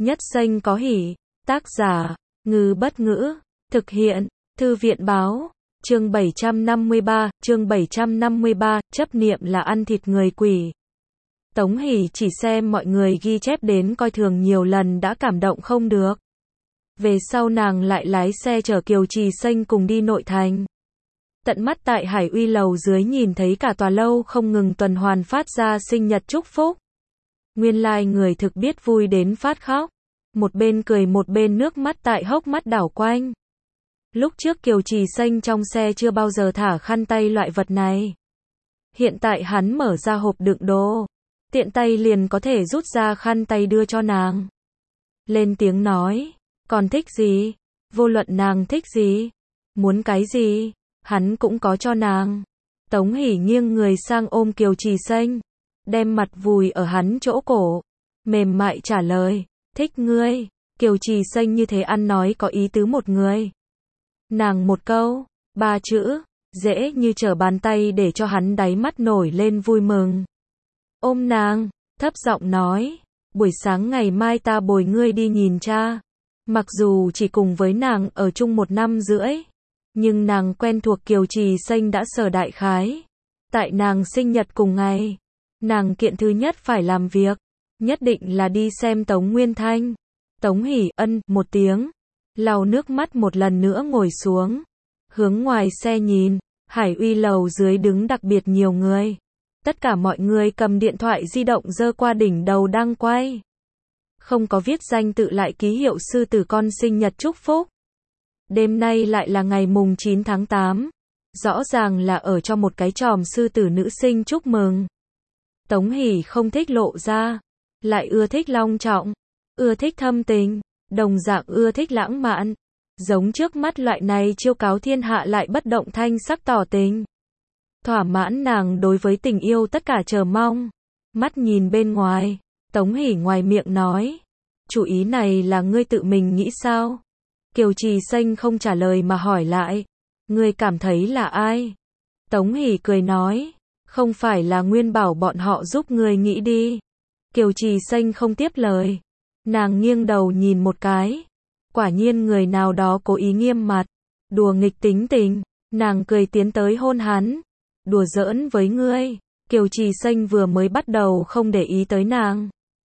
Nhất danh có hỷ. Tác giả, Ngư Bất Ngữ. Thực hiện, Thư viện Báo. Chương 753, chấp niệm là ăn thịt người quỷ. Tống Hỷ chỉ xem mọi người ghi chép đến coi thường nhiều lần đã cảm động không được. Về sau nàng lại lái xe chở Kiều Trì Xanh cùng đi nội thành. Tận mắt tại Hải Uy lầu dưới nhìn thấy cả tòa lâu không ngừng tuần hoàn phát ra sinh nhật chúc phúc. Nguyên lai người thực biết vui đến phát khóc. Một bên cười một bên nước mắt tại hốc mắt đảo quanh. Lúc trước Kiều Trì Xanh trong xe chưa bao giờ thả khăn tay loại vật này. Hiện tại hắn mở ra hộp đựng đồ. Tiện tay liền có thể rút ra khăn tay đưa cho nàng. Lên tiếng nói, còn thích gì? Vô luận nàng thích gì? Muốn cái gì? Hắn cũng có cho nàng. Tống Hỷ nghiêng người sang ôm Kiều Trì Xanh. Đem mặt vùi ở hắn chỗ cổ. Mềm mại trả lời, thích ngươi. Kiều Trì Xanh như thế ăn nói có ý tứ một người. Nàng một câu, 3 chữ, dễ như trở bàn tay để cho hắn đáy mắt nổi lên vui mừng. Ôm nàng, thấp giọng nói, buổi sáng ngày mai ta bồi ngươi đi nhìn cha. Mặc dù chỉ cùng với nàng ở chung 1 năm rưỡi, nhưng nàng quen thuộc Kiều Trì Xanh đã sở đại khái. Tại nàng sinh nhật cùng ngày, nàng kiện thứ nhất phải làm việc, nhất định là đi xem Tống Nguyên Thanh. Tống Hỷ ân một tiếng, lau nước mắt một lần nữa ngồi xuống, hướng ngoài xe nhìn, Hải Uy lầu dưới đứng đặc biệt nhiều người. Tất cả mọi người cầm điện thoại di động giơ qua đỉnh đầu đang quay. Không có viết danh tự lại ký hiệu sư tử con sinh nhật chúc phúc. Đêm nay lại là ngày mùng 9 tháng 8. Rõ ràng là ở cho một cái chòm sư tử nữ sinh chúc mừng. Tống Hỷ không thích lộ ra, lại ưa thích long trọng, ưa thích thâm tình, đồng dạng ưa thích lãng mạn. Giống trước mắt loại này chiêu cáo thiên hạ lại bất động thanh sắc tỏ tình. Thỏa mãn nàng đối với tình yêu tất cả chờ mong. Mắt nhìn bên ngoài, Tống Hỷ ngoài miệng nói, chủ ý này là ngươi tự mình nghĩ sao? Kiều Trì Xanh không trả lời mà hỏi lại, ngươi cảm thấy là ai? Tống Hỷ cười nói, không phải là Nguyên bảo bọn họ giúp ngươi nghĩ đi. Kiều Trì Xanh không tiếp lời. Nàng nghiêng đầu nhìn một cái. Quả nhiên người nào đó cố ý nghiêm mặt, đùa nghịch tính tình. Nàng cười tiến tới hôn hắn. Đùa giỡn với ngươi. Kiều Trì Xanh vừa mới bắt đầu không để ý tới nàng.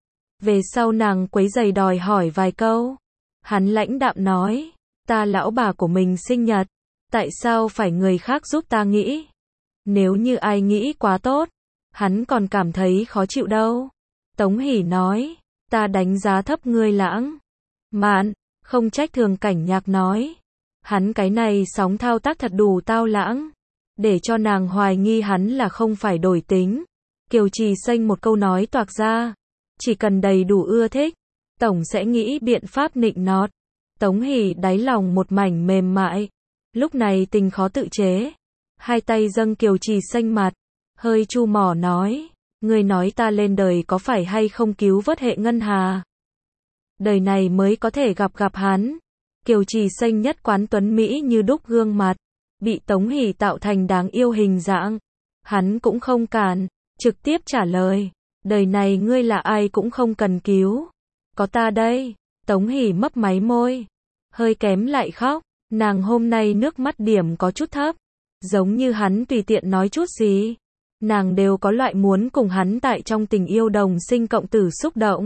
Về sau nàng quấy giày đòi hỏi vài câu. Hắn lãnh đạm nói, ta lão bà của mình sinh nhật, tại sao phải người khác giúp ta nghĩ? Nếu như ai nghĩ quá tốt, hắn còn cảm thấy khó chịu đâu. Tống Hỷ nói, ta đánh giá thấp ngươi lãng mạn, không trách Thường Cảnh Nhạc nói. Hắn cái này sóng thao tác thật đủ tao lãng, để cho nàng hoài nghi hắn là không phải đổi tính. Kiều Trì Xanh một câu nói toạc ra, chỉ cần đầy đủ ưa thích, tổng sẽ nghĩ biện pháp nịnh nọt. Tống Hỷ đáy lòng một mảnh mềm mại, lúc này tình khó tự chế. Hai tay dâng Kiều Trì Xanh mặt, hơi chu mỏ nói, ngươi nói ta lên đời có phải hay không cứu vớt hệ ngân hà? Đời này mới có thể gặp hắn. Kiều Trì Xanh nhất quán tuấn Mỹ như đúc gương mặt, bị Tống Hỷ tạo thành đáng yêu hình dạng. Hắn cũng không cản, trực tiếp trả lời, đời này ngươi là ai cũng không cần cứu. Có ta đây. Tống Hỷ mấp máy môi, hơi kém lại khóc. Nàng hôm nay nước mắt điểm có chút thấp, giống như hắn tùy tiện nói chút gì, nàng đều có loại muốn cùng hắn tại trong tình yêu đồng sinh cộng tử xúc động.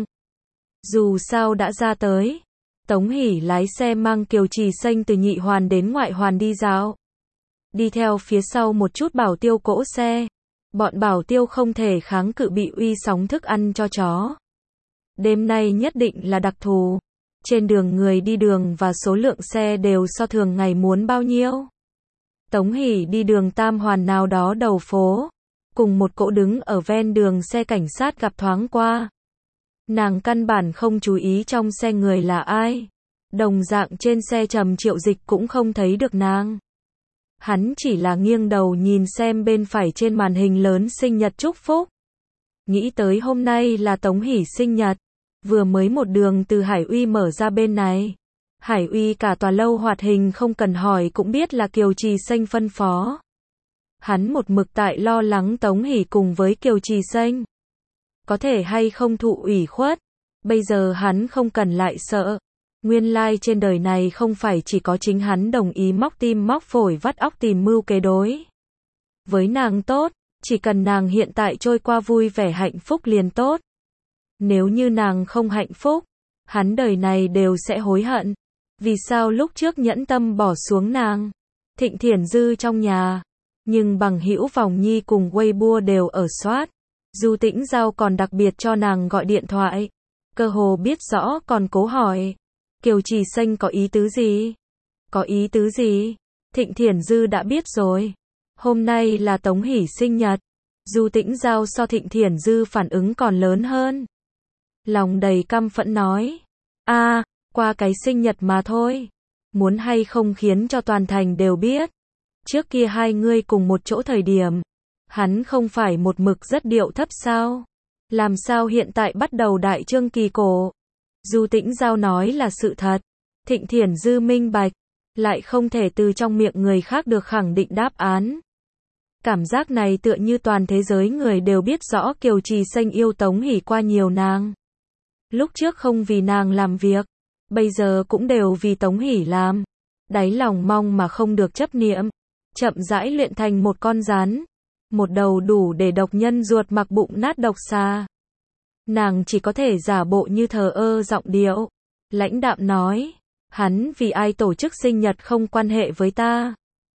Dù sao đã ra tới, Tống Hỷ lái xe mang Kiều Trì Xanh từ nhị hoàn đến ngoại hoàn đi dạo. Đi theo phía sau một chút bảo tiêu cỗ xe. Bọn bảo tiêu không thể kháng cự bị uy sóng thức ăn cho chó. Đêm nay nhất định là đặc thù. Trên đường người đi đường và số lượng xe đều so thường ngày muốn bao nhiêu. Tống Hỷ đi đường tam hoàn nào đó đầu phố, cùng một cỗ đứng ở ven đường xe cảnh sát gặp thoáng qua. Nàng căn bản không chú ý trong xe người là ai. Đồng dạng trên xe Trầm Triệu Dịch cũng không thấy được nàng. Hắn chỉ là nghiêng đầu nhìn xem bên phải trên màn hình lớn sinh nhật chúc phúc. Nghĩ tới hôm nay là Tống Hỷ sinh nhật, vừa mới một đường từ Hải Uy mở ra bên này. Hải Uy cả tòa lâu hoạt hình không cần hỏi cũng biết là Kiều Trì Xanh phân phó. Hắn một mực tại lo lắng Tống Hỷ cùng với Kiều Trì Xanh có thể hay không thụ ủy khuất, Bây giờ hắn không cần lại sợ. Nguyên lai trên đời này không phải chỉ có chính hắn đồng ý móc tim móc phổi vắt óc tìm mưu kế đối với nàng tốt, chỉ cần nàng hiện tại trôi qua vui vẻ hạnh phúc liền tốt. Nếu như nàng không hạnh phúc, hắn đời này đều sẽ hối hận. Vì sao lúc trước nhẫn tâm bỏ xuống nàng? Thịnh Thiển Dư trong nhà, nhưng bằng hữu Vòng Nhi cùng Weibo đều ở soát. Du Tĩnh Giao còn đặc biệt cho nàng gọi điện thoại, cơ hồ biết rõ còn cố hỏi, Kiều Trì Xanh có ý tứ gì? Có ý tứ gì? Thịnh Thiển Dư đã biết rồi. Hôm nay là Tống Hỷ sinh nhật. Du Tĩnh Giao so Thịnh Thiển Dư phản ứng còn lớn hơn. Lòng đầy căm phẫn nói, qua cái sinh nhật mà thôi. Muốn hay không khiến cho toàn thành đều biết. Trước kia hai ngươi cùng một chỗ thời điểm, hắn không phải một mực rất điệu thấp sao? Làm sao hiện tại bắt đầu đại trương kỳ cổ? Du Tĩnh Giao nói là sự thật. Thịnh Thiển Dư minh bạch, lại không thể từ trong miệng người khác được khẳng định đáp án. Cảm giác này tựa như toàn thế giới người đều biết rõ Kiều Trì Xanh yêu Tống Hỷ qua nhiều nàng. Lúc trước không vì nàng làm việc, bây giờ cũng đều vì Tống Hỷ làm. Đáy lòng mong mà không được chấp niệm, chậm rãi luyện thành một con rắn. Một đầu đủ để độc nhân ruột mặc bụng nát độc xà. Nàng chỉ có thể giả bộ như thờ ơ giọng điệu, lãnh đạm nói, hắn vì ai tổ chức sinh nhật không quan hệ với ta.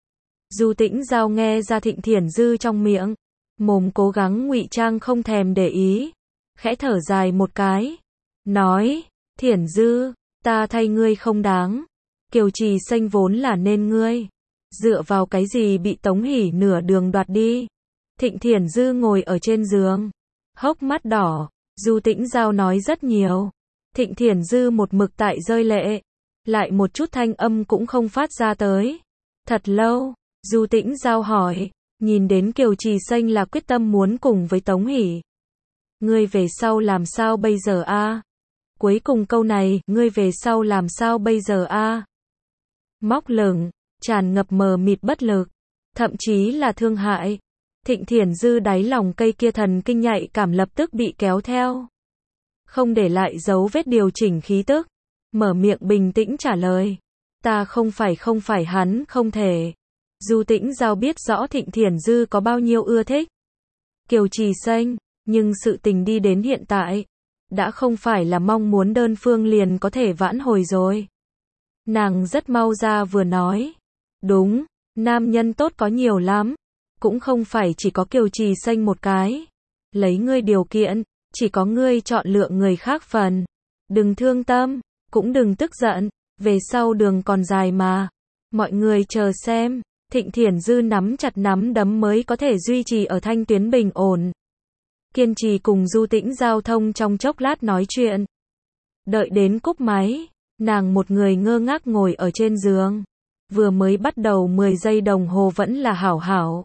Du Tĩnh Giao nghe ra Thịnh Thiển Dư trong miệng, mồm cố gắng ngụy trang không thèm để ý, khẽ thở dài một cái, nói, Thiển Dư, ta thay ngươi không đáng, Kiều Trì Xanh vốn là nên ngươi, dựa vào cái gì bị Tống Hỷ nửa đường đoạt đi. Thịnh Thiển Dư ngồi ở trên giường, hốc mắt đỏ. Du Tĩnh Giao nói rất nhiều. Thịnh Thiển Dư một mực tại rơi lệ, lại một chút thanh âm cũng không phát ra tới. Thật lâu, Du Tĩnh Giao hỏi, nhìn đến Kiều Trì Xanh là quyết tâm muốn cùng với Tống Hỷ. Ngươi về sau làm sao bây giờ a? Cuối cùng câu này, ngươi về sau làm sao bây giờ a? Móc lửng, tràn ngập mờ mịt bất lực, thậm chí là thương hại. Thịnh Thiển Dư đáy lòng cây kia thần kinh nhạy cảm lập tức bị kéo theo. Không để lại dấu vết điều chỉnh khí tức. Mở miệng bình tĩnh trả lời. Ta không phải hắn không thể. Du Tĩnh Giao biết rõ Thịnh Thiển Dư có bao nhiêu ưa thích Kiều Trì Xanh, nhưng sự tình đi đến hiện tại, đã không phải là mong muốn đơn phương liền có thể vãn hồi rồi. Nàng rất mau ra vừa nói. Đúng, nam nhân tốt có nhiều lắm. Cũng không phải chỉ có Kiều Trì Xanh một cái. Lấy ngươi điều kiện, chỉ có ngươi chọn lựa người khác phần. Đừng thương tâm, cũng đừng tức giận, về sau đường còn dài mà. Mọi người chờ xem, Thịnh Thiển Dư nắm chặt nắm đấm mới có thể duy trì ở thanh tuyến bình ổn. Kiên trì cùng Du Tĩnh Giao thông trong chốc lát nói chuyện. Đợi đến cúp máy, nàng một người ngơ ngác ngồi ở trên giường. Vừa mới bắt đầu 10 giây đồng hồ vẫn là hảo hảo.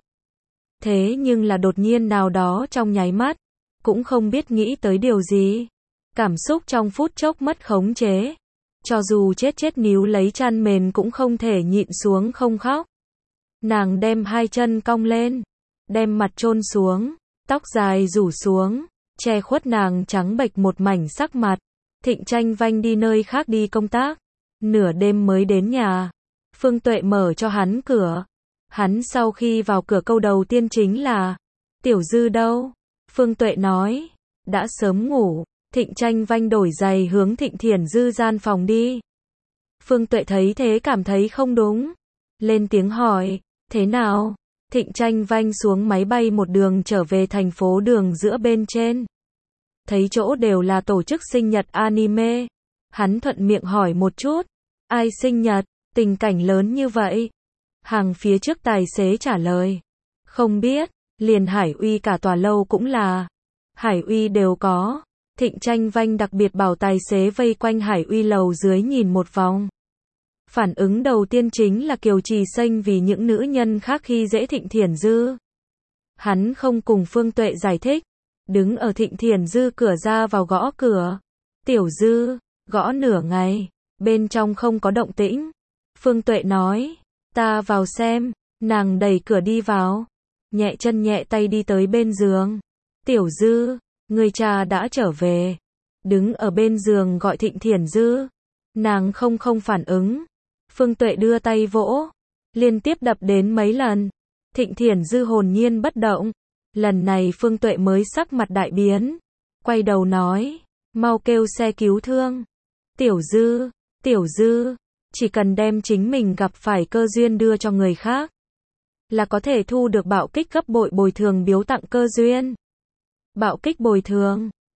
Thế nhưng là đột nhiên nào đó trong nháy mắt, cũng không biết nghĩ tới điều gì. Cảm xúc trong phút chốc mất khống chế. Cho dù chết níu lấy chăn mền cũng không thể nhịn xuống không khóc. Nàng đem hai chân cong lên, đem mặt chôn xuống, tóc dài rủ xuống, che khuất nàng trắng bệch một mảnh sắc mặt. Thịnh Tranh Vanh đi nơi khác đi công tác, nửa đêm mới đến nhà. Phương Tuệ mở cho hắn cửa. Hắn sau khi vào cửa câu đầu tiên chính là, Tiểu Dư đâu? Phương Tuệ nói, đã sớm ngủ. Thịnh Tranh Vanh đổi giày hướng Thịnh Thiển Dư gian phòng đi. Phương Tuệ thấy thế cảm thấy không đúng. Lên tiếng hỏi, thế nào? Thịnh Tranh Vanh xuống máy bay một đường trở về thành phố đường giữa bên trên. Thấy chỗ đều là tổ chức sinh nhật anime. Hắn thuận miệng hỏi một chút, ai sinh nhật, tình cảnh lớn như vậy? Hàng phía trước tài xế trả lời, không biết, liền Hải Uy cả tòa lâu cũng là. Hải Uy đều có. Thịnh Tranh Vanh đặc biệt bảo tài xế vây quanh Hải Uy lầu dưới nhìn một vòng. Phản ứng đầu tiên chính là Kiều Trì Xanh vì những nữ nhân khác khi dễ Thịnh Thiển Dư. Hắn không cùng Phương Tuệ giải thích, đứng ở Thịnh Thiển Dư cửa ra vào gõ cửa. Tiểu Dư, gõ nửa ngày, bên trong không có động tĩnh. Phương Tuệ nói, ta vào xem. Nàng đẩy cửa đi vào, nhẹ chân nhẹ tay đi tới bên giường. Tiểu Dư, người cha đã trở về. đứng ở bên giường gọi Thịnh Thiển Dư. Nàng không phản ứng. Phương Tuệ đưa tay vỗ, liên tiếp đập đến mấy lần. Thịnh Thiển Dư hồn nhiên bất động. Lần này Phương Tuệ mới sắc mặt đại biến, quay đầu nói, mau kêu xe cứu thương. Tiểu Dư, chỉ cần đem chính mình gặp phải cơ duyên đưa cho người khác, là có thể thu được bạo kích gấp bội bồi thường biếu tặng cơ duyên. Bạo kích bồi thường.